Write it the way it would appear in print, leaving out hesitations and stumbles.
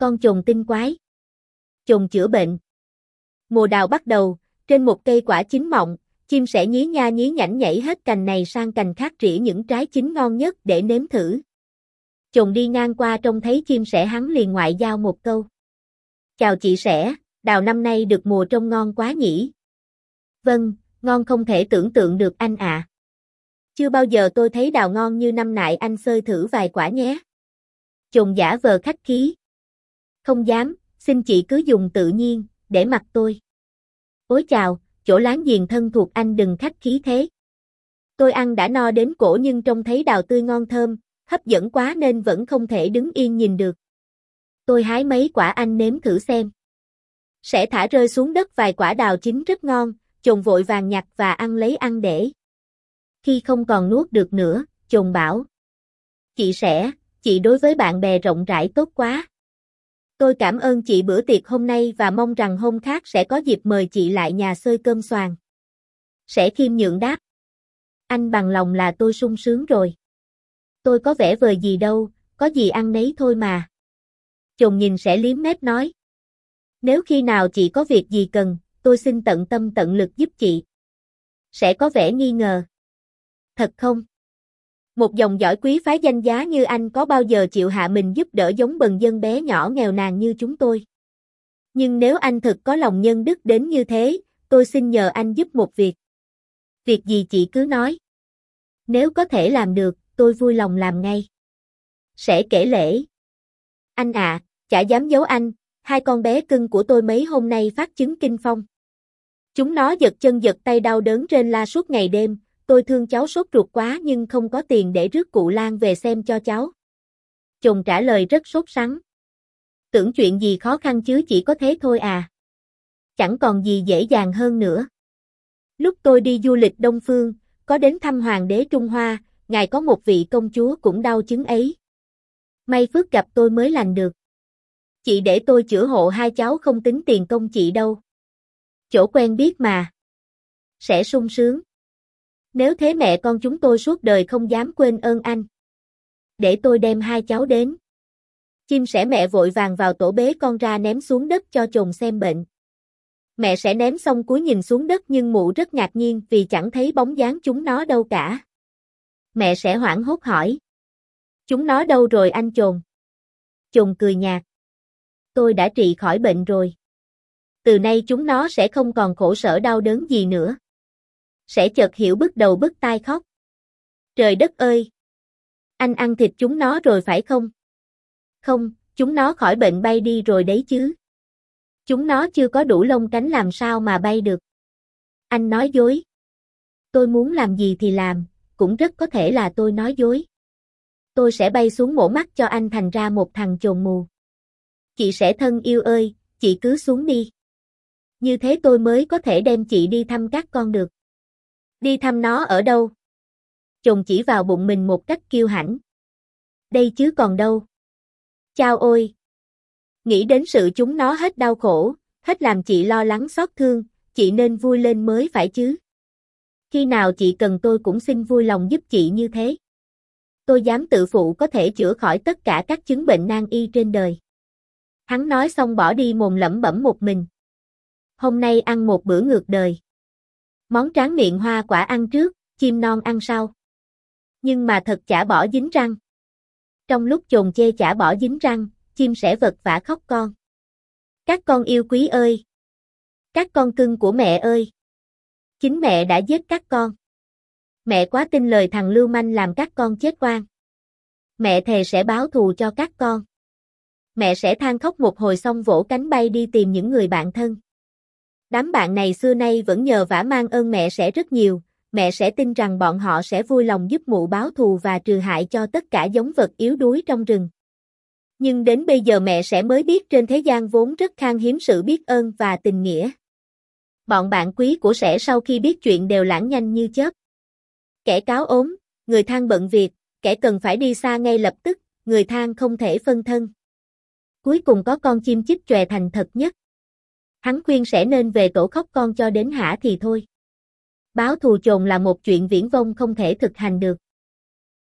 Con chồn tinh quái. Chồn chữa bệnh. Mùa đào bắt đầu, trên một cây quả chín mọng, chim sẻ nhí nha nhí nhảnh nhảy hết cành này sang cành khác rỉa những trái chín ngon nhất để nếm thử. Chồn đi ngang qua trông thấy chim sẻ hắn liền ngoại giao một câu. Chào chị sẻ, đào năm nay được mùa trông ngon quá nhỉ? Vâng, ngon không thể tưởng tượng được anh ạ. Chưa bao giờ tôi thấy đào ngon như năm nại, anh xơi thử vài quả nhé. Chồn giả vờ khách khí. Không dám, xin chị cứ dùng tự nhiên, để mặc tôi. Ôi chào, chỗ láng giềng thân thuộc anh đừng khách khí thế. Tôi ăn đã no đến cổ nhưng trông thấy đào tươi ngon thơm, hấp dẫn quá nên vẫn không thể đứng yên nhìn được. Tôi hái mấy quả anh nếm thử xem. Sẽ thả rơi xuống đất vài quả đào chín rất ngon, chồn vội vàng nhặt và ăn lấy ăn để. Khi không còn nuốt được nữa, chồn bảo. Chị sẻ, chị đối với bạn bè rộng rãi tốt quá. Tôi cảm ơn chị bữa tiệc hôm nay và mong rằng hôm khác sẽ có dịp mời chị lại nhà xơi cơm xoàn. Sẻ khiêm nhượng đáp. Anh bằng lòng là tôi sung sướng rồi. Tôi có vẻ vời gì đâu, có gì ăn nấy thôi mà. Chồn nhìn sẻ liếm mép nói. Nếu khi nào chị có việc gì cần, tôi xin tận tâm tận lực giúp chị. Sẻ có vẻ nghi ngờ. Thật không? Một dòng dõi quý phái danh giá như anh có bao giờ chịu hạ mình giúp đỡ giống bần dân bé nhỏ nghèo nàn như chúng tôi? Nhưng nếu anh thực có lòng nhân đức đến như thế, tôi xin nhờ anh giúp một việc. Việc gì chị cứ nói. Nếu có thể làm được, tôi vui lòng làm ngay. Sẽ kể lễ. Anh ạ, chả dám giấu anh, hai con bé cưng của tôi mấy hôm nay phát chứng kinh phong. Chúng nó giật chân giật tay đau đớn rên la suốt ngày đêm, tôi thương cháu sốt ruột quá nhưng không có tiền để rước cụ Lan về xem cho cháu. Chồn trả lời rất sốt sắng. Tưởng chuyện gì khó khăn chứ chỉ có thế thôi à. Chẳng còn gì dễ dàng hơn nữa. Lúc tôi đi du lịch Đông Phương, có đến thăm Hoàng đế Trung Hoa, ngài có một vị công chúa cũng đau chứng ấy. May phước gặp tôi mới lành được. Chị để tôi chữa hộ hai cháu không tính tiền công chị đâu. Chỗ quen biết mà. Sẽ sung sướng. Nếu thế mẹ con chúng tôi suốt đời không dám quên ơn anh. Để tôi đem hai cháu đến. Chim sẻ mẹ vội vàng vào tổ bế con ra ném xuống đất cho chồn xem bệnh. Mẹ sẽ ném xong cúi nhìn xuống đất nhưng mụ rất ngạc nhiên vì chẳng thấy bóng dáng chúng nó đâu cả. Mẹ sẽ hoảng hốt hỏi. Chúng nó đâu rồi anh chồn? Chồn cười nhạt. Tôi đã trị khỏi bệnh rồi. Từ nay chúng nó sẽ không còn khổ sở đau đớn gì nữa. Sẽ chợt hiểu bứt đầu bứt tai khóc. Trời đất ơi! Anh ăn thịt chúng nó rồi phải không? Không, chúng nó khỏi bệnh bay đi rồi đấy chứ. Chúng nó chưa có đủ lông cánh làm sao mà bay được. Anh nói dối. Tôi muốn làm gì thì làm, cũng rất có thể là tôi nói dối. Tôi sẽ bay xuống mổ mắt cho anh thành ra một thằng chồn mù. Chị sẽ thân yêu ơi, chị cứ xuống đi. Như thế tôi mới có thể đem chị đi thăm các con được. Đi thăm nó ở đâu? Chồn chỉ vào bụng mình một cách kiêu hãnh. Đây chứ còn đâu. Chao ôi! Nghĩ đến sự chúng nó hết đau khổ, hết làm chị lo lắng xót thương, chị nên vui lên mới phải chứ. Khi nào chị cần tôi cũng xin vui lòng giúp chị như thế. Tôi dám tự phụ có thể chữa khỏi tất cả các chứng bệnh nan y trên đời. Hắn nói xong bỏ đi mồm lẩm bẩm một mình. Hôm nay ăn một bữa ngược đời. Món tráng miệng hoa quả ăn trước, chim non ăn sau. Nhưng mà thật chả bỏ dính răng. Trong lúc chồn chê chả bỏ dính răng, chim sẻ vật vã khóc con. Các con yêu quý ơi! Các con cưng của mẹ ơi! Chính mẹ đã giết các con. Mẹ quá tin lời thằng lưu manh làm các con chết oan. Mẹ thề sẽ báo thù cho các con. Mẹ sẽ than khóc một hồi xong vỗ cánh bay đi tìm những người bạn thân. Đám bạn này xưa nay vẫn nhờ vả mang ơn mẹ sẽ rất nhiều, mẹ sẽ tin rằng bọn họ sẽ vui lòng giúp mụ báo thù và trừ hại cho tất cả giống vật yếu đuối trong rừng. Nhưng đến bây giờ mẹ sẽ mới biết trên thế gian vốn rất khan hiếm sự biết ơn và tình nghĩa. Bọn bạn quý của sẻ sau khi biết chuyện đều lãng nhanh như chớp. Kẻ cáo ốm, người than bận việc, kẻ cần phải đi xa ngay lập tức, người than không thể phân thân. Cuối cùng có con chim chích chòe thành thật nhất. Hắn khuyên sẻ nên về tổ khóc con cho đến hả thì thôi. Báo thù chồn là một chuyện viển vông không thể thực hành được.